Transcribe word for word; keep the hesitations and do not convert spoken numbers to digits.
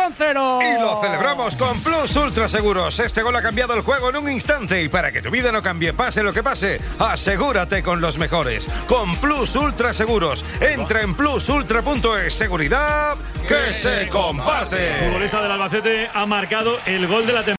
con cero. Y lo celebramos con Plus Ultra Seguros. Este gol ha cambiado el juego en un instante y para que tu vida no cambie, pase lo que pase, asegúrate con los mejores. Con Plus Ultra Seguros. Entra en plus ultra punto es. Seguridad que se comparte. El futbolista del Albacete ha marcado el gol de la temporada.